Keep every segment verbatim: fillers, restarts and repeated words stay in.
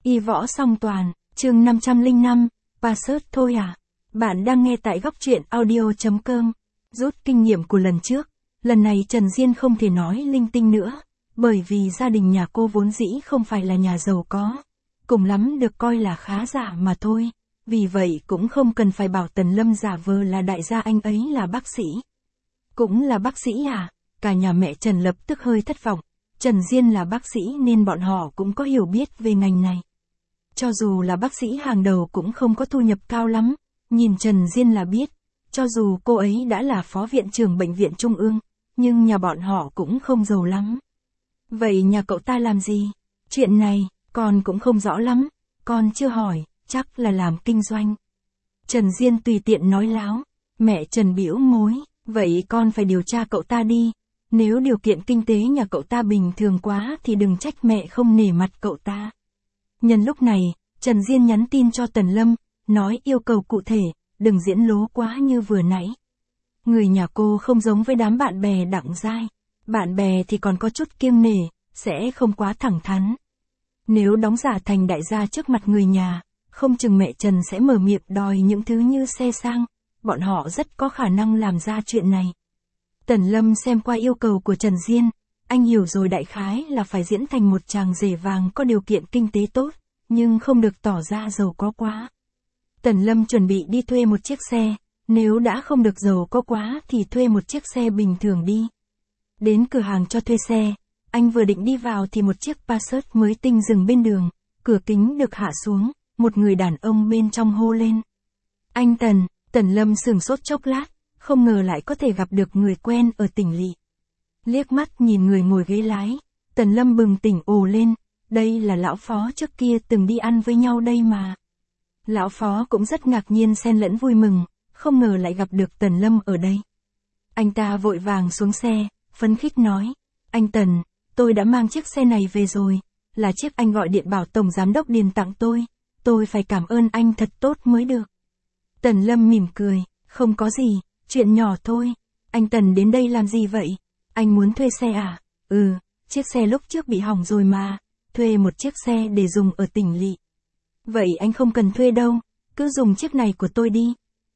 Y võ song toàn, chương năm trăm lẻ năm, Password thôi à? Bạn đang nghe tại góc truyện audio chấm com. Rút kinh nghiệm của lần trước, lần này Trần Diên không thể nói linh tinh nữa, bởi vì gia đình nhà cô vốn dĩ không phải là nhà giàu có, cùng lắm được coi là khá giả mà thôi, vì vậy cũng không cần phải bảo Tần Lâm giả vờ là đại gia anh ấy là bác sĩ. Cũng là bác sĩ à? Cả nhà mẹ Trần lập tức hơi thất vọng. Trần Diên là bác sĩ nên bọn họ cũng có hiểu biết về ngành này. Cho dù là bác sĩ hàng đầu cũng không có thu nhập cao lắm, nhìn Trần Diên là biết, cho dù cô ấy đã là phó viện trưởng bệnh viện trung ương, nhưng nhà bọn họ cũng không giàu lắm. Vậy nhà cậu ta làm gì? Chuyện này, con cũng không rõ lắm, con chưa hỏi, chắc là làm kinh doanh. Trần Diên tùy tiện nói láo, mẹ Trần bĩu môi, vậy con phải điều tra cậu ta đi. Nếu điều kiện kinh tế nhà cậu ta bình thường quá thì đừng trách mẹ không nể mặt cậu ta. Nhân lúc này, Trần Diên nhắn tin cho Tần Lâm, nói yêu cầu cụ thể, đừng diễn lố quá như vừa nãy. Người nhà cô không giống với đám bạn bè đặng giai. Bạn bè thì còn có chút kiêng nể, sẽ không quá thẳng thắn. Nếu đóng giả thành đại gia trước mặt người nhà, không chừng mẹ Trần sẽ mở miệng đòi những thứ như xe sang, bọn họ rất có khả năng làm ra chuyện này. Tần Lâm xem qua yêu cầu của Trần Diên, anh hiểu rồi đại khái là phải diễn thành một chàng rể vàng có điều kiện kinh tế tốt, nhưng không được tỏ ra giàu có quá. Tần Lâm chuẩn bị đi thuê một chiếc xe, nếu đã không được giàu có quá thì thuê một chiếc xe bình thường đi. Đến cửa hàng cho thuê xe, anh vừa định đi vào thì một chiếc Passat mới tinh dừng bên đường, cửa kính được hạ xuống, một người đàn ông bên trong hô lên. Anh Tần, Tần Lâm sửng sốt chốc lát. Không ngờ lại có thể gặp được người quen ở tỉnh lỵ. Liếc mắt nhìn người ngồi ghế lái, Tần Lâm bừng tỉnh ồ lên, đây là lão phó trước kia từng đi ăn với nhau đây mà. Lão phó cũng rất ngạc nhiên xen lẫn vui mừng, không ngờ lại gặp được Tần Lâm ở đây. Anh ta vội vàng xuống xe, phấn khích nói, anh Tần, tôi đã mang chiếc xe này về rồi, là chiếc anh gọi điện bảo Tổng Giám đốc Điền tặng tôi, tôi phải cảm ơn anh thật tốt mới được. Tần Lâm mỉm cười, không có gì. Chuyện nhỏ thôi, anh Tần đến đây làm gì vậy? Anh muốn thuê xe à? Ừ, chiếc xe lúc trước bị hỏng rồi mà, thuê một chiếc xe để dùng ở tỉnh lỵ. Vậy anh không cần thuê đâu, cứ dùng chiếc này của tôi đi.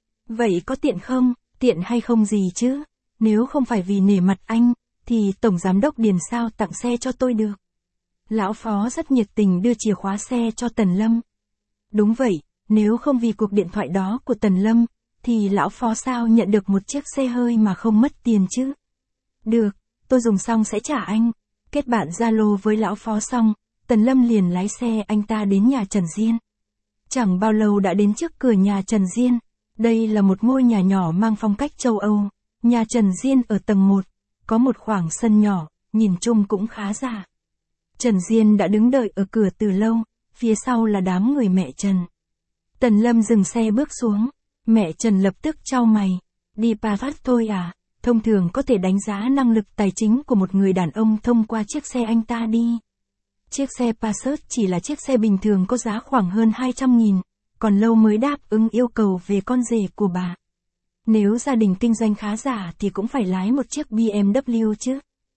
Vậy có tiện không? Tiện hay không gì chứ? Nếu không phải vì nể mặt anh, thì Tổng Giám đốc Điền sao tặng xe cho tôi được? Lão phó rất nhiệt tình đưa chìa khóa xe cho Tần Lâm. Đúng vậy, nếu không vì cuộc điện thoại đó của Tần Lâm, thì lão phó sao nhận được một chiếc xe hơi mà không mất tiền chứ? Được, tôi dùng xong sẽ trả anh. Kết bạn Zalo với lão phó xong, Tần Lâm liền lái xe anh ta đến nhà Trần Diên. Chẳng bao lâu đã đến trước cửa nhà Trần Diên. Đây là một ngôi nhà nhỏ mang phong cách châu Âu. Nhà Trần Diên ở tầng một, có một khoảng sân nhỏ, nhìn chung cũng khá giả. Trần Diên đã đứng đợi ở cửa từ lâu, phía sau là đám người mẹ Trần. Tần Lâm dừng xe bước xuống. Mẹ Trần lập tức chau mày, đi Passat thôi à, thông thường có thể đánh giá năng lực tài chính của một người đàn ông thông qua chiếc xe anh ta đi. Chiếc xe Passat chỉ là chiếc xe bình thường có giá khoảng hơn hai trăm nghìn, còn lâu mới đáp ứng yêu cầu về con rể của bà. Nếu gia đình kinh doanh khá giả thì cũng phải lái một chiếc bê em vê chứ.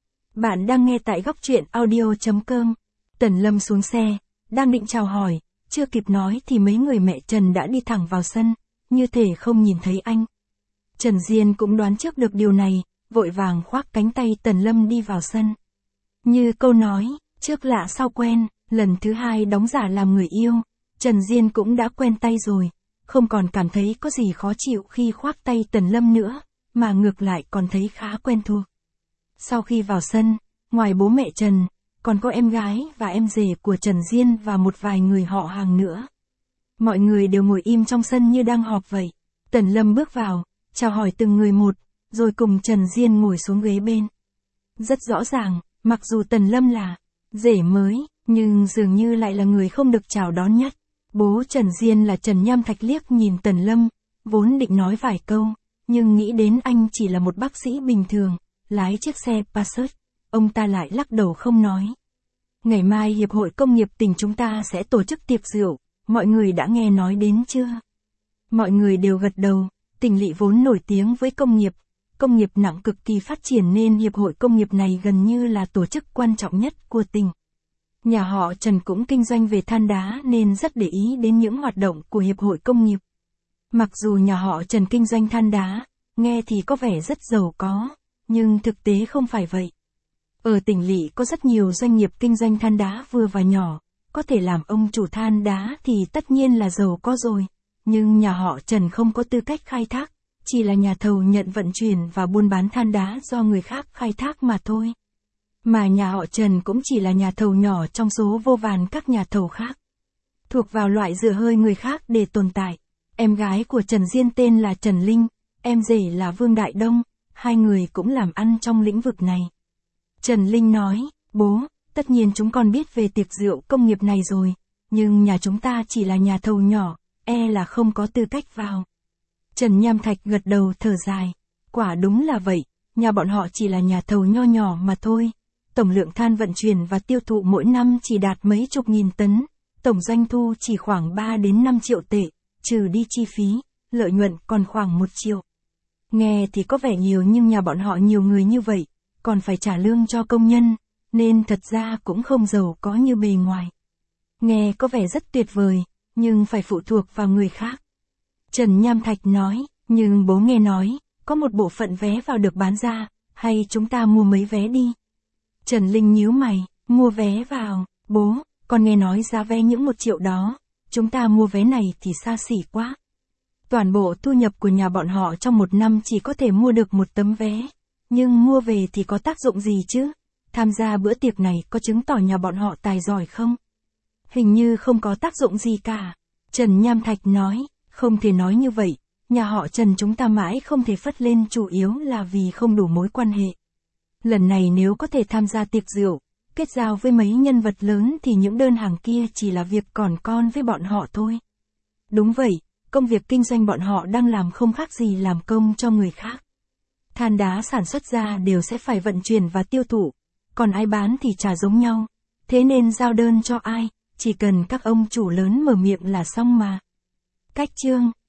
Bạn đang nghe tại góc truyện audio chấm com. Tần Lâm xuống xe, đang định chào hỏi, chưa kịp nói thì mấy người mẹ Trần đã đi thẳng vào sân. Như thể không nhìn thấy anh. Trần Diên cũng đoán trước được điều này, vội vàng khoác cánh tay Tần Lâm đi vào sân. Như câu nói, trước lạ sau quen, lần thứ hai đóng giả làm người yêu, Trần Diên cũng đã quen tay rồi, không còn cảm thấy có gì khó chịu khi khoác tay Tần Lâm nữa, mà ngược lại còn thấy khá quen thuộc. Sau khi vào sân, ngoài bố mẹ Trần, còn có em gái và em rể của Trần Diên và một vài người họ hàng nữa. Mọi người đều ngồi im trong sân như đang họp vậy. Tần Lâm bước vào, chào hỏi từng người một, rồi cùng Trần Diên ngồi xuống ghế bên. Rất rõ ràng, mặc dù Tần Lâm là rể mới, nhưng dường như lại là người không được chào đón nhất. Bố Trần Diên là Trần Nham Thạch liếc nhìn Tần Lâm, vốn định nói vài câu, nhưng nghĩ đến anh chỉ là một bác sĩ bình thường, lái chiếc xe Passat, ông ta lại lắc đầu không nói. Ngày mai Hiệp hội Công nghiệp tỉnh chúng ta sẽ tổ chức tiệc rượu. Mọi người đã nghe nói đến chưa? Mọi người đều gật đầu, tỉnh lỵ vốn nổi tiếng với công nghiệp, công nghiệp nặng cực kỳ phát triển nên Hiệp hội Công nghiệp này gần như là tổ chức quan trọng nhất của tỉnh. Nhà họ Trần cũng kinh doanh về than đá nên rất để ý đến những hoạt động của Hiệp hội Công nghiệp. Mặc dù nhà họ Trần kinh doanh than đá, nghe thì có vẻ rất giàu có, nhưng thực tế không phải vậy. Ở tỉnh lỵ có rất nhiều doanh nghiệp kinh doanh than đá vừa và nhỏ, có thể làm ông chủ than đá thì tất nhiên là giàu có rồi, nhưng nhà họ Trần không có tư cách khai thác, chỉ là nhà thầu nhận vận chuyển và buôn bán than đá do người khác khai thác mà thôi. Mà nhà họ Trần cũng chỉ là nhà thầu nhỏ trong số vô vàn các nhà thầu khác, thuộc vào loại dựa hơi người khác để tồn tại. Em gái của Trần Diên tên là Trần Linh, em rể là Vương Đại Đông, hai người cũng làm ăn trong lĩnh vực này. Trần Linh nói, bố, tất nhiên chúng con biết về tiệc rượu công nghiệp này rồi, nhưng nhà chúng ta chỉ là nhà thầu nhỏ, e là không có tư cách vào. Trần Nham Thạch gật đầu thở dài, quả đúng là vậy, nhà bọn họ chỉ là nhà thầu nho nhỏ mà thôi. Tổng lượng than vận chuyển và tiêu thụ mỗi năm chỉ đạt mấy chục nghìn tấn, tổng doanh thu chỉ khoảng ba đến năm triệu tệ, trừ đi chi phí, lợi nhuận còn khoảng một triệu. Nghe thì có vẻ nhiều nhưng nhà bọn họ nhiều người như vậy, còn phải trả lương cho công nhân, nên thật ra cũng không giàu có như bề ngoài. Nghe có vẻ rất tuyệt vời, nhưng phải phụ thuộc vào người khác. Trần Nham Thạch nói, nhưng bố nghe nói, có một bộ phận vé vào được bán ra, hay chúng ta mua mấy vé đi. Trần Linh nhíu mày, mua vé vào, bố, con nghe nói giá vé những một triệu đó, chúng ta mua vé này thì xa xỉ quá. Toàn bộ thu nhập của nhà bọn họ trong một năm chỉ có thể mua được một tấm vé, nhưng mua về thì có tác dụng gì chứ? Tham gia bữa tiệc này có chứng tỏ nhà bọn họ tài giỏi không? Hình như không có tác dụng gì cả. Trần Nham Thạch nói, không thể nói như vậy, nhà họ Trần chúng ta mãi không thể phất lên chủ yếu là vì không đủ mối quan hệ. Lần này nếu có thể tham gia tiệc rượu, kết giao với mấy nhân vật lớn thì những đơn hàng kia chỉ là việc còn con với bọn họ thôi. Đúng vậy, công việc kinh doanh bọn họ đang làm không khác gì làm công cho người khác. Than đá sản xuất ra đều sẽ phải vận chuyển và tiêu thụ, còn ai bán thì chả giống nhau. Thế nên giao đơn cho ai, chỉ cần các ông chủ lớn mở miệng là xong mà. Cách chương